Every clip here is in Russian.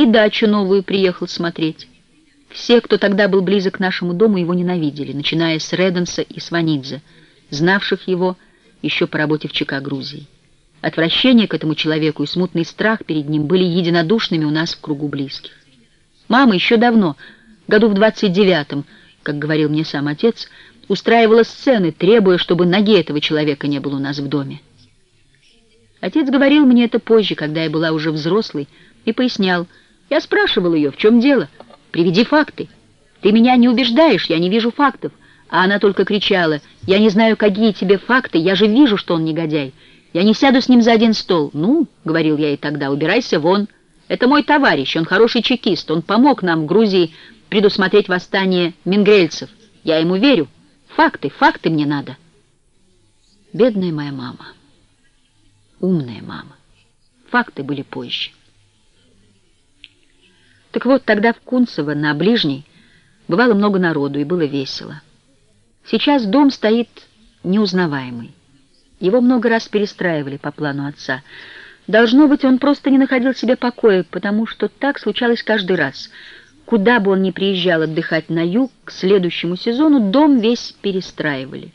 и дачу новую приехал смотреть. Все, кто тогда был близок к нашему дому, его ненавидели, начиная с Реденса и Сванидзе, знавших его еще по работе в ЧК Грузии. Отвращение к этому человеку и смутный страх перед ним были единодушными у нас в кругу близких. Мама еще давно, году в 29-м, как говорил мне сам отец, устраивала сцены, требуя, чтобы ноги этого человека не было у нас в доме. Отец говорил мне это позже, когда я была уже взрослой, и пояснял. Я спрашивал ее, в чем дело? Приведи факты. Ты меня не убеждаешь, я не вижу фактов. А она только кричала, я не знаю, какие тебе факты, я же вижу, что он негодяй. Я не сяду с ним за один стол. Ну, говорил я ей тогда, убирайся вон. Это мой товарищ, он хороший чекист, он помог нам в Грузии предусмотреть восстание мингрельцев. Я ему верю. Факты мне надо. Бедная моя мама. Умная мама. Факты были позже. Так вот, тогда в Кунцево, на Ближней, бывало много народу, и было весело. Сейчас дом стоит неузнаваемый. Его много раз перестраивали по плану отца. Должно быть, он просто не находил себе покоя, потому что так случалось каждый раз. Куда бы он ни приезжал отдыхать на юг, к следующему сезону дом весь перестраивали.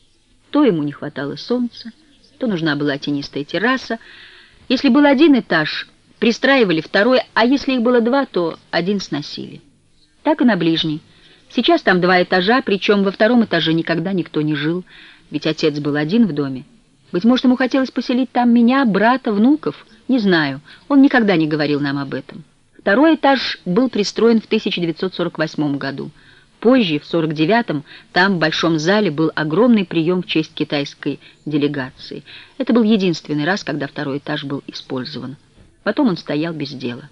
То ему не хватало солнца, то нужна была тенистая терраса. Если был один этаж, пристраивали второй, а если их было два, то один сносили. Так и на Ближней. Сейчас там 2 этажа, причем во 2-м этаже никогда никто не жил, ведь отец был один в доме. Быть может, ему хотелось поселить там меня, брата, внуков, не знаю, он никогда не говорил нам об этом. 2-й этаж был пристроен в 1948 году. Позже, в 1949-м, там, в большом зале, был огромный прием в честь китайской делегации. Это был единственный раз, когда 2-й этаж был использован. Потом он стоял без дела.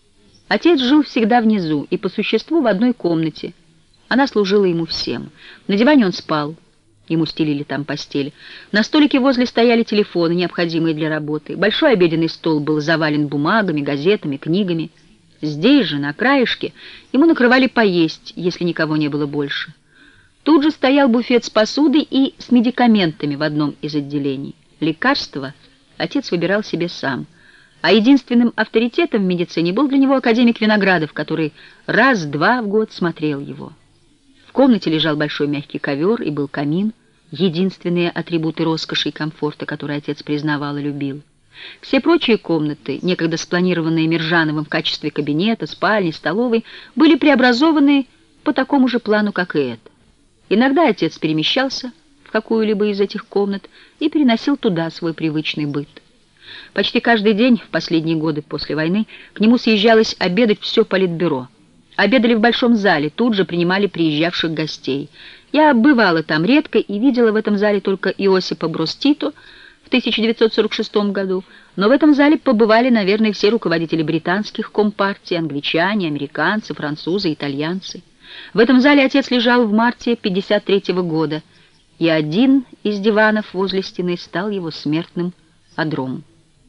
Отец жил всегда внизу и, по существу, в одной комнате. Она служила ему всем. На диване он спал, ему стелили там постель. На столике возле стояли телефоны, необходимые для работы. Большой обеденный стол был завален бумагами, газетами, книгами. Здесь же, на краешке, ему накрывали поесть, если никого не было больше. Тут же стоял буфет с посудой и с медикаментами в одном из отделений. Лекарства отец выбирал себе сам. А единственным авторитетом в медицине был для него академик Виноградов, который раз-два в год смотрел его. В комнате лежал большой мягкий ковер и был камин, единственные атрибуты роскоши и комфорта, которые отец признавал и любил. Все прочие комнаты, некогда спланированные Миржановым в качестве кабинета, спальни, столовой, были преобразованы по такому же плану, как и это. Иногда отец перемещался в какую-либо из этих комнат и переносил туда свой привычный быт. Почти каждый день в последние годы после войны к нему съезжалось обедать все политбюро. Обедали в большом зале, тут же принимали приезжавших гостей. Я бывала там редко и видела в этом зале только Иосипа Брос Тито в 1946 году, но в этом зале побывали, наверное, все руководители британских компартий, англичане, американцы, французы, итальянцы. В этом зале отец лежал в марте 1953 года, и один из диванов возле стены стал его смертным одромом.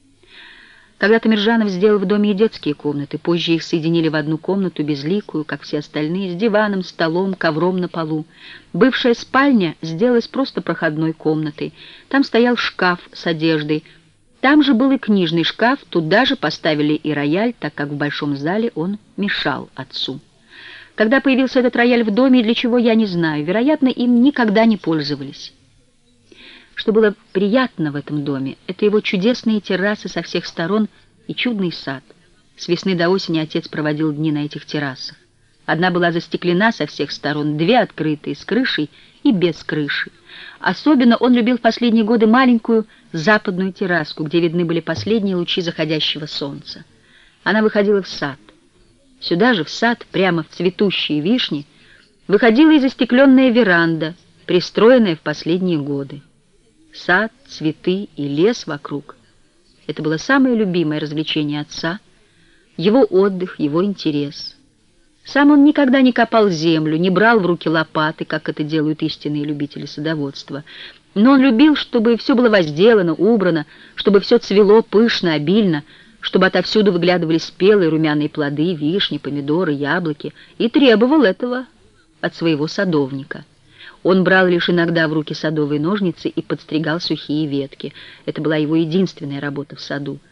Когда-то Миржанов сделал в доме и детские комнаты, позже их соединили в одну комнату безликую, как все остальные, с диваном, столом, ковром на полу. Бывшая спальня сделалась просто проходной комнатой. Там стоял шкаф с одеждой. Там же был и книжный шкаф, туда же поставили и рояль, так как в большом зале он мешал отцу. Когда появился этот рояль в доме и для чего, я не знаю. Вероятно, им никогда не пользовались. Что было приятно в этом доме, это его чудесные террасы со всех сторон и чудный сад. С весны до осени отец проводил дни на этих террасах. Одна была застеклена со всех сторон, 2 открытые, с крышей и без крыши. Особенно он любил в последние годы маленькую западную терраску, где видны были последние лучи заходящего солнца. Она выходила в сад. Сюда же, в сад, прямо в цветущие вишни, выходила и застекленная веранда, пристроенная в последние годы. Сад, цветы и лес вокруг — это было самое любимое развлечение отца, его отдых, его интерес. Сам он никогда не копал землю, не брал в руки лопаты, как это делают истинные любители садоводства. Но он любил, чтобы все было возделано, убрано, чтобы все цвело пышно, обильно, чтобы отовсюду выглядывали спелые румяные плоды, вишни, помидоры, яблоки, и требовал этого от своего садовника. Он брал лишь иногда в руки садовые ножницы и подстригал сухие ветки. Это была его единственная работа в саду.